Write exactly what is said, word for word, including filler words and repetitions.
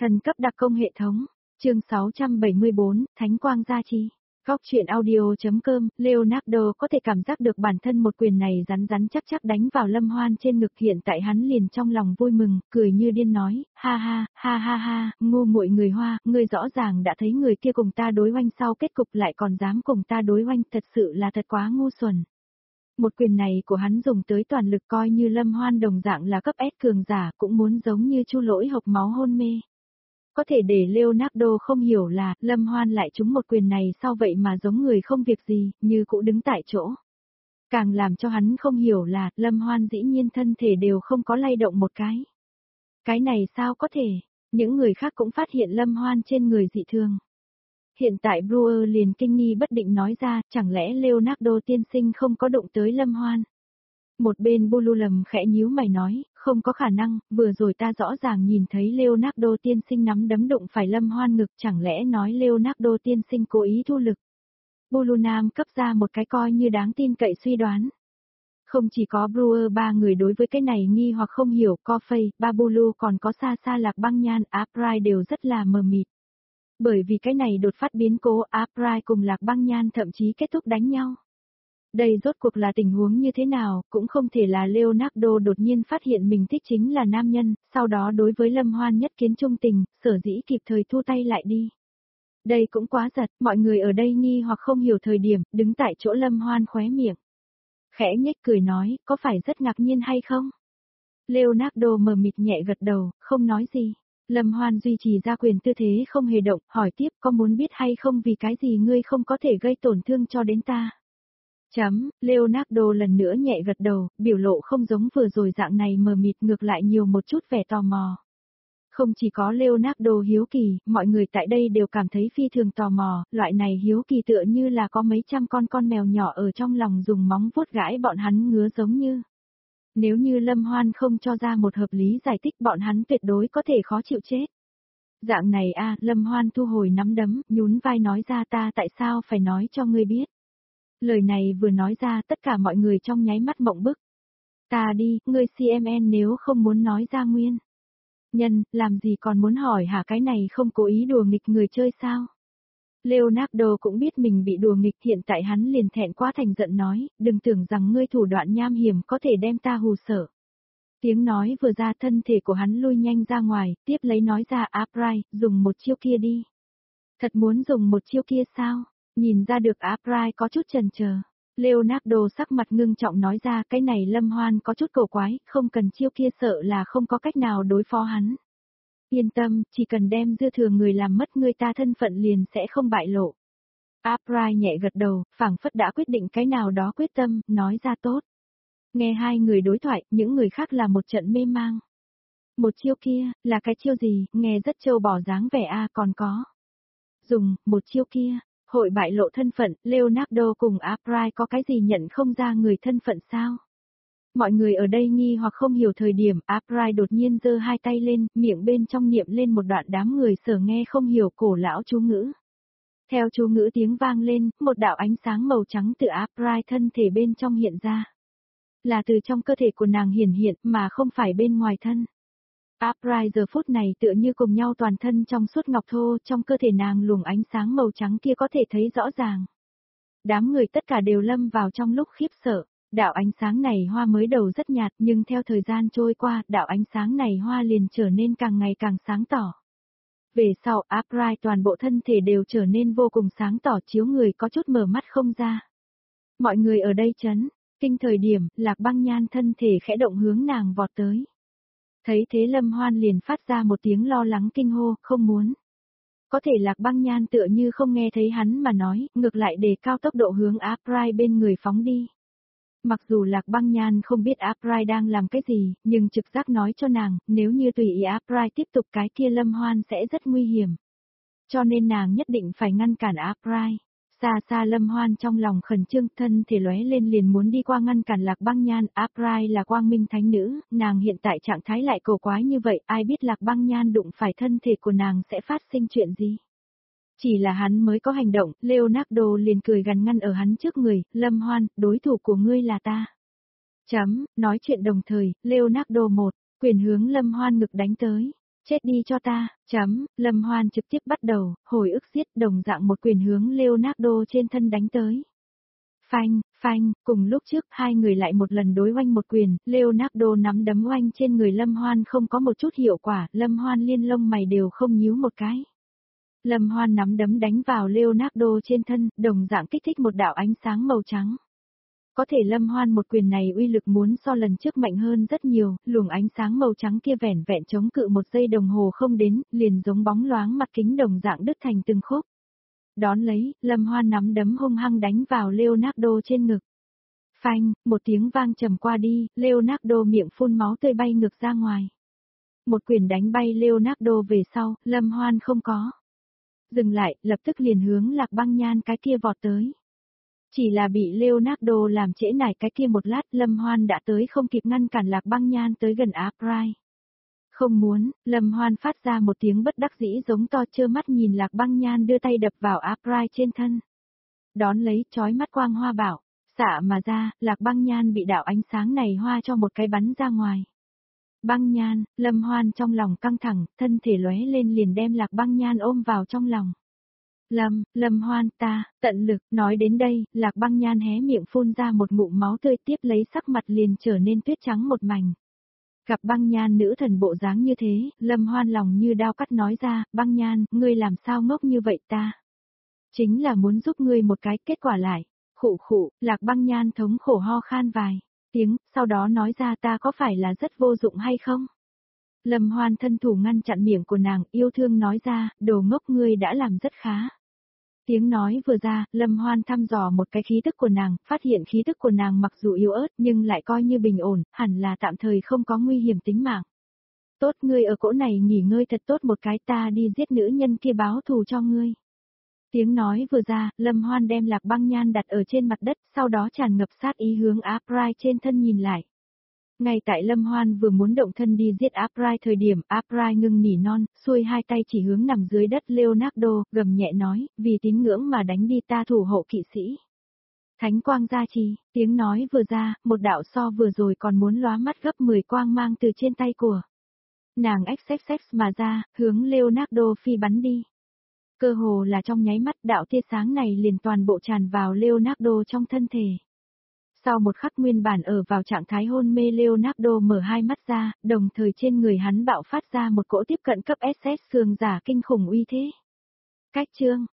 Thần cấp đặc công hệ thống, chương sáu trăm bảy mươi bốn, Thánh quang gia trì. Góc truyện audio.com, Leonardo có thể cảm giác được bản thân một quyền này rắn rắn chắc chắc đánh vào Lâm Hoan trên ngực, hiện tại hắn liền trong lòng vui mừng, cười như điên nói, ha ha, ha ha ha, ngu muội người Hoa, ngươi rõ ràng đã thấy người kia cùng ta đối oanh sau kết cục lại còn dám cùng ta đối oanh, thật sự là thật quá ngu xuẩn. Một quyền này của hắn dùng tới toàn lực, coi như Lâm Hoan đồng dạng là cấp S cường giả cũng muốn giống như Chu Lỗi hộc máu hôn mê. Có thể để Leonardo không hiểu là, Lâm Hoan lại trúng một quyền này sau vậy mà giống người không việc gì, như cũ đứng tại chỗ. Càng làm cho hắn không hiểu là, Lâm Hoan dĩ nhiên thân thể đều không có lay động một cái. Cái này sao có thể, những người khác cũng phát hiện Lâm Hoan trên người dị thường. Hiện tại Brewer liền kinh nghi bất định nói ra, chẳng lẽ Leonardo tiên sinh không có động tới Lâm Hoan. Một bên Bulu lầm khẽ nhíu mày nói, không có khả năng, vừa rồi ta rõ ràng nhìn thấy Leonardo tiên sinh nắm đấm đụng phải Lâm Hoan ngực, chẳng lẽ nói Leonardo tiên sinh cố ý thu lực. Bulu Nam cấp ra một cái coi như đáng tin cậy suy đoán. Không chỉ có Brewer ba người đối với cái này nghi hoặc không hiểu, Coffey, ba Bulu còn có xa xa Lạc Băng Nhan, April đều rất là mờ mịt. Bởi vì cái này đột phát biến cố, April cùng Lạc Băng Nhan thậm chí kết thúc đánh nhau. Đây rốt cuộc là tình huống như thế nào, cũng không thể là Leonardo đột nhiên phát hiện mình thích chính là nam nhân, sau đó đối với Lâm Hoan nhất kiến trung tình, sở dĩ kịp thời thu tay lại đi. Đây cũng quá giật, mọi người ở đây nghi hoặc không hiểu thời điểm, đứng tại chỗ Lâm Hoan khóe miệng. Khẽ nhếch cười nói, có phải rất ngạc nhiên hay không? Leonardo mờ mịt nhẹ gật đầu, không nói gì. Lâm Hoan duy trì ra quyền tư thế không hề động, hỏi tiếp có muốn biết hay không vì cái gì ngươi không có thể gây tổn thương cho đến ta? Chấm, Leonardo lần nữa nhẹ gật đầu, biểu lộ không giống vừa rồi dạng này mờ mịt, ngược lại nhiều một chút vẻ tò mò. Không chỉ có Leonardo hiếu kỳ, mọi người tại đây đều cảm thấy phi thường tò mò, loại này hiếu kỳ tựa như là có mấy trăm con con mèo nhỏ ở trong lòng dùng móng vuốt gãi bọn hắn ngứa giống như. Nếu như Lâm Hoan không cho ra một hợp lý giải thích bọn hắn tuyệt đối có thể khó chịu chết. Dạng này a, Lâm Hoan thu hồi nắm đấm, nhún vai nói ra ta tại sao phải nói cho ngươi biết. Lời này vừa nói ra tất cả mọi người trong nháy mắt mộng bức. Ta đi, ngươi xê em en nếu không muốn nói ra nguyên nhân, làm gì còn muốn hỏi hả, cái này không cố ý đùa nghịch người chơi sao? Leonardo cũng biết mình bị đùa nghịch, hiện tại hắn liền thẹn quá thành giận nói, đừng tưởng rằng ngươi thủ đoạn nham hiểm có thể đem ta hù sợ. Tiếng nói vừa ra thân thể của hắn lui nhanh ra ngoài, tiếp lấy nói ra April, dùng một chiêu kia đi. Thật muốn dùng một chiêu kia sao? Nhìn ra được April có chút chần chờ. Leonardo sắc mặt ngưng trọng nói ra cái này Lâm Hoan có chút cổ quái, không cần chiêu kia sợ là không có cách nào đối phó hắn. Yên tâm, chỉ cần đem dư thừa người làm mất người ta thân phận liền sẽ không bại lộ. April nhẹ gật đầu, phảng phất đã quyết định cái nào đó quyết tâm, nói ra tốt. Nghe hai người đối thoại, những người khác là một trận mê mang. Một chiêu kia, là cái chiêu gì, nghe rất trâu bò dáng vẻ a còn có. Dùng, một chiêu kia. Hội bại lộ thân phận, Leonardo cùng April có cái gì nhận không ra người thân phận sao? Mọi người ở đây nghi hoặc không hiểu thời điểm, April đột nhiên giơ hai tay lên, miệng bên trong niệm lên một đoạn đám người sở nghe không hiểu cổ lão chú ngữ. Theo chú ngữ tiếng vang lên, một đạo ánh sáng màu trắng từ April thân thể bên trong hiện ra. Là từ trong cơ thể của nàng hiển hiện mà không phải bên ngoài thân. April giờ phút này tựa như cùng nhau toàn thân trong suốt ngọc thô, trong cơ thể nàng luồng ánh sáng màu trắng kia có thể thấy rõ ràng. Đám người tất cả đều lâm vào trong lúc khiếp sợ, đạo ánh sáng này hoa mới đầu rất nhạt nhưng theo thời gian trôi qua, đạo ánh sáng này hoa liền trở nên càng ngày càng sáng tỏ. Về sau, April toàn bộ thân thể đều trở nên vô cùng sáng tỏ, chiếu người có chút mở mắt không ra. Mọi người ở đây chấn, kinh thời điểm, Lạc Băng Nhan thân thể khẽ động hướng nàng vọt tới. Thấy thế Lâm Hoan liền phát ra một tiếng lo lắng kinh hô, không muốn. Có thể Lạc Băng Nhan tựa như không nghe thấy hắn mà nói, ngược lại đề cao tốc độ hướng April bên người phóng đi. Mặc dù Lạc Băng Nhan không biết April đang làm cái gì, nhưng trực giác nói cho nàng, nếu như tùy ý April tiếp tục cái kia Lâm Hoan sẽ rất nguy hiểm. Cho nên nàng nhất định phải ngăn cản April. Xa xa Lâm Hoan trong lòng khẩn trương, thân thể lóe lên liền muốn đi qua ngăn cản Lạc Băng Nhan. April là quang minh thánh nữ, nàng hiện tại trạng thái lại cổ quái như vậy, ai biết Lạc Băng Nhan đụng phải thân thể của nàng sẽ phát sinh chuyện gì. Chỉ là hắn mới có hành động, Leonardo liền cười gằn ngăn ở hắn trước người, Lâm Hoan, đối thủ của ngươi là ta. Chấm, nói chuyện đồng thời, Leonardo một, quyền hướng Lâm Hoan ngực đánh tới. Chết đi cho ta, chấm, Lâm Hoan trực tiếp bắt đầu, hồi ức giết đồng dạng một quyền hướng Leonardo trên thân đánh tới. Phanh, phanh, cùng lúc trước hai người lại một lần đối oanh một quyền, Leonardo nắm đấm oanh trên người Lâm Hoan không có một chút hiệu quả, Lâm Hoan liên lông mày đều không nhíu một cái. Lâm Hoan nắm đấm đánh vào Leonardo trên thân, đồng dạng kích thích một đạo ánh sáng màu trắng. Có thể Lâm Hoan một quyền này uy lực muốn so lần trước mạnh hơn rất nhiều, luồng ánh sáng màu trắng kia vẻn vẹn chống cự một giây đồng hồ không đến, liền giống bóng loáng mặt kính đồng dạng đứt thành từng khúc. Đón lấy, Lâm Hoan nắm đấm hung hăng đánh vào Leonardo trên ngực. Phanh, một tiếng vang trầm qua đi, Leonardo miệng phun máu tươi bay ngược ra ngoài. Một quyền đánh bay Leonardo về sau, Lâm Hoan không có dừng lại, lập tức liền hướng Lạc Băng Nhan cái kia vọt tới. Chỉ là bị Leonardo làm trễ nải cái kia một lát, Lâm Hoan đã tới không kịp ngăn cản Lạc Băng Nhan tới gần April. Không muốn, Lâm Hoan phát ra một tiếng bất đắc dĩ giống to, trơ mắt nhìn Lạc Băng Nhan đưa tay đập vào April trên thân. Đón lấy, chói mắt quang hoa bảo, xạ mà ra, Lạc Băng Nhan bị đạo ánh sáng này hoa cho một cái bắn ra ngoài. Băng Nhan, Lâm Hoan trong lòng căng thẳng, thân thể lóe lên liền đem Lạc Băng Nhan ôm vào trong lòng. Lâm, Lâm Hoan ta, tận lực, nói đến đây, Lạc Băng Nhan hé miệng phun ra một ngụm máu tươi, tiếp lấy sắc mặt liền trở nên tuyết trắng một mảnh. Gặp Băng Nhan nữ thần bộ dáng như thế, Lâm Hoan lòng như đao cắt nói ra, Băng Nhan, ngươi làm sao ngốc như vậy ta? Chính là muốn giúp ngươi một cái, kết quả lại. Khụ khụ, Lạc Băng Nhan thống khổ ho khan vài tiếng, sau đó nói ra ta có phải là rất vô dụng hay không? Lâm Hoan thân thủ ngăn chặn miệng của nàng, yêu thương nói ra, đồ ngốc ngươi đã làm rất khá. Tiếng nói vừa ra, Lâm Hoan thăm dò một cái khí tức của nàng, phát hiện khí tức của nàng mặc dù yếu ớt nhưng lại coi như bình ổn, hẳn là tạm thời không có nguy hiểm tính mạng. Tốt, ngươi ở cỗ này nghỉ ngơi thật tốt một cái, ta đi giết nữ nhân kia báo thù cho ngươi. Tiếng nói vừa ra, Lâm Hoan đem Lạc Băng Nhan đặt ở trên mặt đất, sau đó tràn ngập sát ý hướng April trên thân nhìn lại. Ngay tại Lâm Hoan vừa muốn động thân đi giết April thời điểm, April ngưng nỉ non, xuôi hai tay chỉ hướng nằm dưới đất Leonardo, gầm nhẹ nói, vì tín ngưỡng mà đánh đi ta thủ hộ kỵ sĩ. Thánh quang gia trì, tiếng nói vừa ra, một đạo so vừa rồi còn muốn lóa mắt gấp mười quang mang từ trên tay của nàng xxx mà ra, hướng Leonardo phi bắn đi. Cơ hồ là trong nháy mắt, đạo tia sáng này liền toàn bộ tràn vào Leonardo trong thân thể. Sau một khắc nguyên bản ở vào trạng thái hôn mê Leonardo mở hai mắt ra, đồng thời trên người hắn bạo phát ra một cỗ tiếp cận cấp ét ét cường giả kinh khủng uy thế. Cách chương